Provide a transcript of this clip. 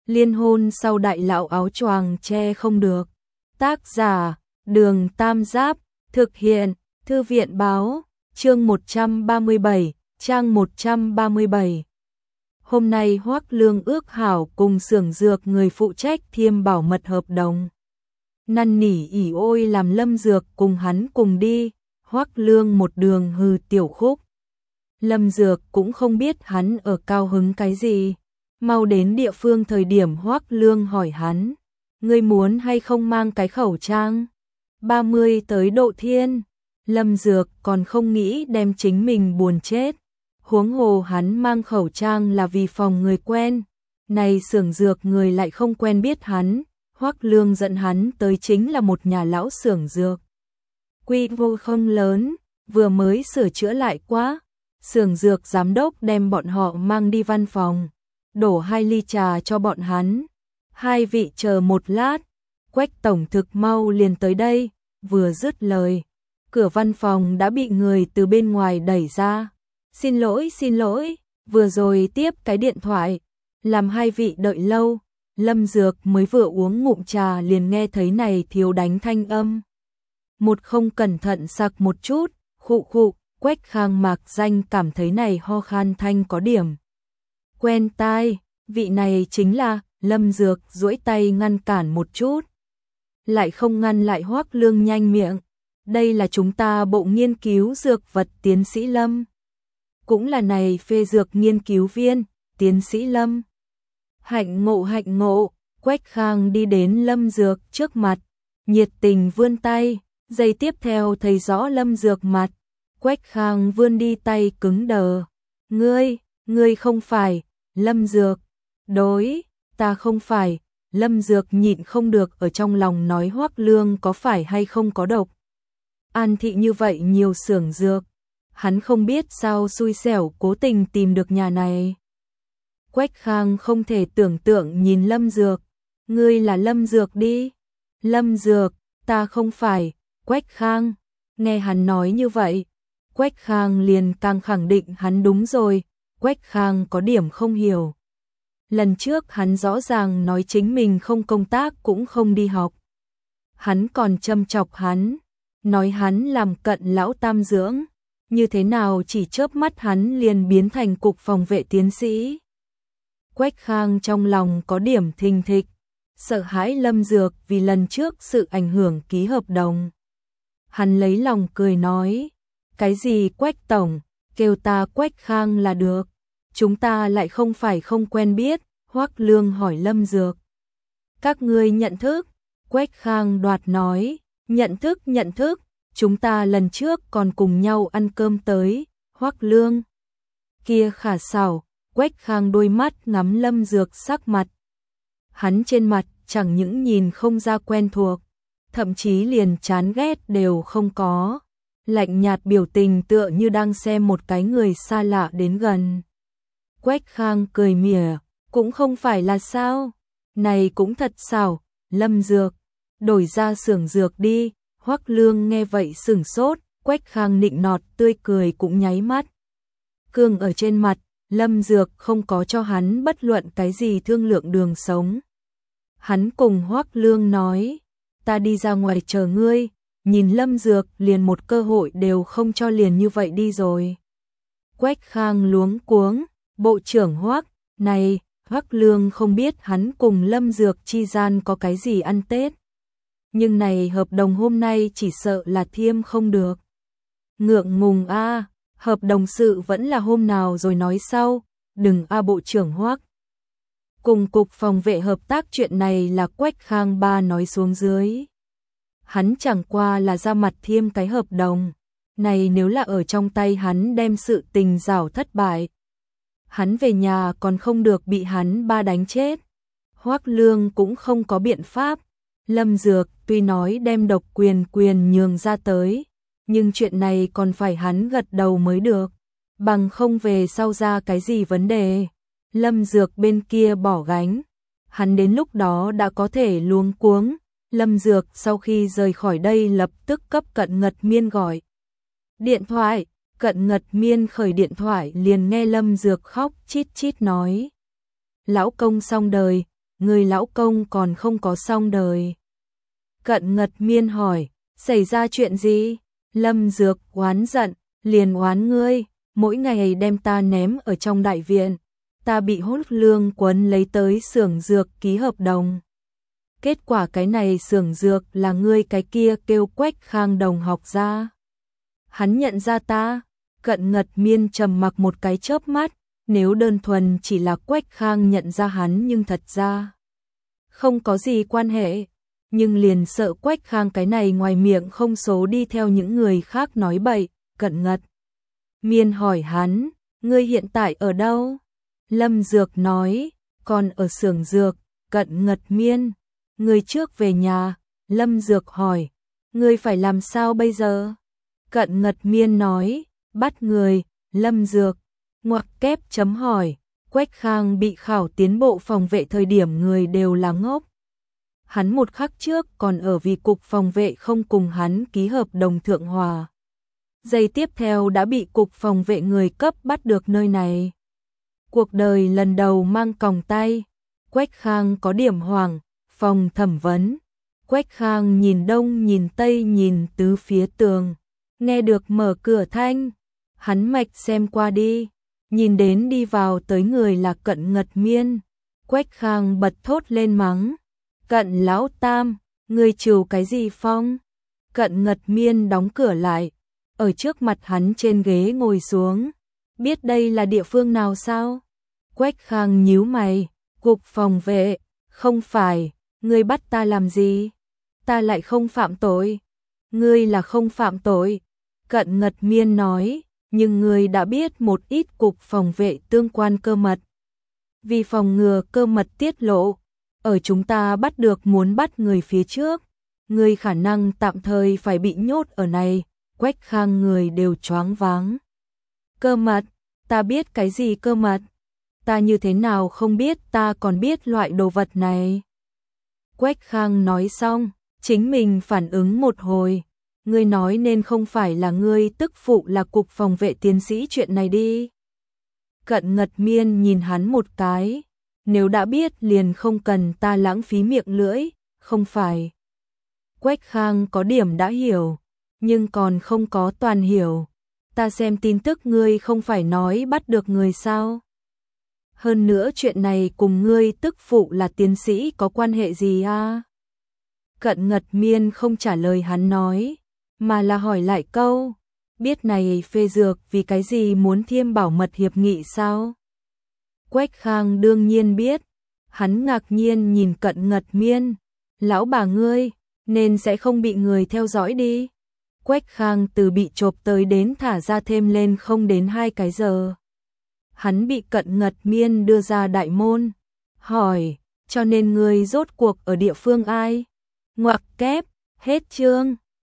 Liên hôn sau đại lão áo choàng che không được. Tác giả, Đường Tam Giáp, thực hiện, Thư viện báo, chương 137, trang 137. Hôm nay Hoắc Lương ước hảo cùng xưởng dược người phụ trách thiêm bảo mật hợp đồng. Năn nỉ ỉ ôi làm Lâm Dược cùng hắn cùng đi, Hoắc Lương một đường hừ tiểu khúc. Lâm Dược cũng không biết hắn ở cao hứng cái gì. Mau đến địa phương thời điểm Hoắc Lương hỏi hắn, ngươi muốn hay không mang cái khẩu trang? 30 tới độ thiên, Lâm Dược còn không nghĩ đem chính mình buồn chết. Huống hồ hắn mang khẩu trang là vì phòng người quen, này xưởng dược người lại không quen biết hắn. Hoắc Lương dẫn hắn tới chính là một nhà lão xưởng dược. Quy mô không lớn, vừa mới sửa chữa lại quá. Xưởng dược giám đốc đem bọn họ mang đi văn phòng, đổ 2 ly trà cho bọn hắn. Hai vị chờ một lát, Quách tổng thực mau liền tới đây. Vừa dứt lời, cửa văn phòng đã bị người từ bên ngoài đẩy ra. Xin lỗi, vừa rồi tiếp cái điện thoại, làm hai vị đợi lâu. Lâm Dược mới vừa uống ngụm trà liền nghe thấy này thiếu đánh thanh âm. Một không cẩn thận sặc một chút, khụ khụ. Quách Khang mạc danh cảm thấy này ho khan thanh có điểm quen tai, vị này chính là. Lâm Dược duỗi tay ngăn cản một chút, lại không ngăn lại Hoắc Lương nhanh miệng. Đây là chúng ta bộ nghiên cứu dược vật tiến sĩ Lâm, cũng là này phê dược nghiên cứu viên, tiến sĩ Lâm. Hạnh ngộ. Quách Khang đi đến Lâm Dược trước mặt, nhiệt tình vươn tay, giây tiếp theo thấy rõ Lâm Dược mặt. Quách Khang vươn đi tay cứng đờ. Ngươi không phải. Lâm Dược, đối, ta không phải. Lâm Dược nhịn không được ở trong lòng nói Hoắc Lương có phải hay không có độc. An thị như vậy nhiều xưởng dược, hắn không biết sao xui xẻo cố tình tìm được nhà này. Quách Khang không thể tưởng tượng nhìn Lâm Dược. Ngươi là Lâm Dược đi. Lâm Dược, ta không phải. Quách Khang, nghe hắn nói như vậy, Quách Khang liền càng khẳng định hắn đúng rồi. Quách Khang có điểm không hiểu. Lần trước hắn rõ ràng nói chính mình không công tác cũng không đi học. Hắn còn châm chọc hắn, nói hắn làm cận lão tam dưỡng. Như thế nào chỉ chớp mắt hắn liền biến thành cục phòng vệ tiến sĩ. Quách Khang trong lòng có điểm thình thịch, sợ hãi Lâm Dược vì lần trước sự ảnh hưởng ký hợp đồng. Hắn lấy lòng cười nói, cái gì Quách tổng, kêu ta Quách Khang là được. Chúng ta lại không phải không quen biết. Hoắc Lương hỏi Lâm Dược, các ngươi nhận thức? Quách Khang đoạt nói, nhận thức, chúng ta lần trước còn cùng nhau ăn cơm tới. Hoắc Lương kia khả xảo. Quách Khang đôi mắt ngắm Lâm Dược sắc mặt. Hắn trên mặt chẳng những nhìn không ra quen thuộc, thậm chí liền chán ghét đều không có. Lạnh nhạt biểu tình tựa như đang xem một cái người xa lạ đến gần. Quách Khang cười mỉa, cũng không phải là sao? Này cũng thật xảo. Lâm Dược, đổi ra xưởng dược đi. Hoắc Lương nghe vậy sửng sốt. Quách Khang nịnh nọt tươi cười cũng nháy mắt cương ở trên mặt. Lâm Dược không có cho hắn bất luận cái gì thương lượng đường sống. Hắn cùng Hoắc Lương nói, ta đi ra ngoài chờ ngươi. Nhìn Lâm Dược liền một cơ hội đều không cho, liền như vậy đi rồi. Quách Khang luống cuống, bộ trưởng Hoắc, này, Hoắc Lương không biết hắn cùng Lâm Dược chi gian có cái gì ăn Tết. Nhưng này hợp đồng hôm nay chỉ sợ là thiêm không được. Ngượng ngùng a, hợp đồng sự vẫn là hôm nào rồi nói sau, đừng a bộ trưởng Hoắc. Cùng cục phòng vệ hợp tác chuyện này là Quách Khang ba nói xuống dưới. Hắn chẳng qua là ra mặt thiêm cái hợp đồng. Này nếu là ở trong tay hắn đem sự tình rảo thất bại, hắn về nhà còn không được bị hắn ba đánh chết. Hoắc Lương cũng không có biện pháp. Lâm Dược tuy nói đem độc quyền nhường ra tới, nhưng chuyện này còn phải hắn gật đầu mới được, bằng không về sau ra cái gì vấn đề. Lâm Dược bên kia bỏ gánh, hắn đến lúc đó đã có thể luống cuống. Lâm Dược sau khi rời khỏi đây lập tức cấp Cận Ngật Miên gọi điện thoại. Cận Ngật Miên khởi điện thoại liền nghe Lâm Dược khóc chít chít nói, lão công xong đời, người lão công còn không có xong đời. Cận Ngật Miên hỏi, xảy ra chuyện gì? Lâm Dược oán giận, liền oán ngươi, mỗi ngày đem ta ném ở trong đại viện, ta bị hốt lương quấn lấy tới xưởng dược ký hợp đồng. Kết quả cái này xưởng dược là ngươi cái kia kêu Quách Khang đồng học ra. Hắn nhận ra ta. Cận Ngật Miên trầm mặc một cái chớp mắt, nếu đơn thuần chỉ là Quách Khang nhận ra hắn nhưng thật ra không có gì quan hệ, nhưng liền sợ Quách Khang cái này ngoài miệng không số đi theo những người khác nói bậy. Cận Ngật Miên hỏi hắn, ngươi hiện tại ở đâu? Lâm Dược nói, còn ở xưởng dược. Cận Ngật Miên, ngươi trước về nhà. Lâm Dược hỏi, ngươi phải làm sao bây giờ? Cận Ngật Miên nói, bắt người. Lâm Dược ngoặc kép chấm hỏi, Quách Khang bị khảo tiến bộ phòng vệ thời điểm người đều là ngốc. Hắn một khắc trước còn ở vì cục phòng vệ không cùng hắn ký hợp đồng thượng hòa. Giây tiếp theo đã bị cục phòng vệ người cấp bắt được nơi này. Cuộc đời lần đầu mang còng tay. Quách Khang có điểm hoảng. Phòng thẩm vấn. Quách Khang nhìn đông nhìn tây nhìn tứ phía tường. Nghe được mở cửa thanh. Hắn mạch xem qua đi. Nhìn đến đi vào tới người là Cận Ngật Miên. Quách Khang bật thốt lên mắng. Cận lão tam, ngươi trừ cái gì phong? Cận Ngật Miên đóng cửa lại. Ở trước mặt hắn trên ghế ngồi xuống. Biết đây là địa phương nào sao? Quách Khang nhíu mày. Cục phòng vệ. Không phải, ngươi bắt ta làm gì? Ta lại không phạm tội. Ngươi là không phạm tội. Cận Ngật Miên nói, nhưng ngươi đã biết một ít cục phòng vệ tương quan cơ mật. Vì phòng ngừa cơ mật tiết lộ, ở chúng ta bắt được muốn bắt người phía trước, ngươi khả năng tạm thời phải bị nhốt ở này. Quách Khang người đều choáng váng. Cơ mật? Ta biết cái gì cơ mật? Ta như thế nào không biết, ta còn biết loại đồ vật này. Quách Khang nói xong, chính mình phản ứng một hồi. Ngươi nói nên không phải là ngươi tức phụ là cục phòng vệ tiến sĩ chuyện này đi. Cận Ngật Miên nhìn hắn một cái. Nếu đã biết liền không cần ta lãng phí miệng lưỡi, không phải. Quách Khang có điểm đã hiểu, nhưng còn không có toàn hiểu. Ta xem tin tức ngươi không phải nói bắt được người sao? Hơn nữa chuyện này cùng ngươi tức phụ là tiến sĩ có quan hệ gì à? Cận Ngật Miên không trả lời hắn nói, mà là hỏi lại câu, biết này phê dược vì cái gì muốn thiêm bảo mật hiệp nghị sao? Quách Khang đương nhiên biết, hắn ngạc nhiên nhìn Cận Ngật Miên, lão bà ngươi, nên sẽ không bị người theo dõi đi. Quách Khang từ bị chộp tới đến thả ra thêm lên không đến 2 cái giờ. Hắn bị Cận Ngật Miên đưa ra đại môn, hỏi, cho nên ngươi rốt cuộc ở địa phương ai? Ngoặc kép, hết chương.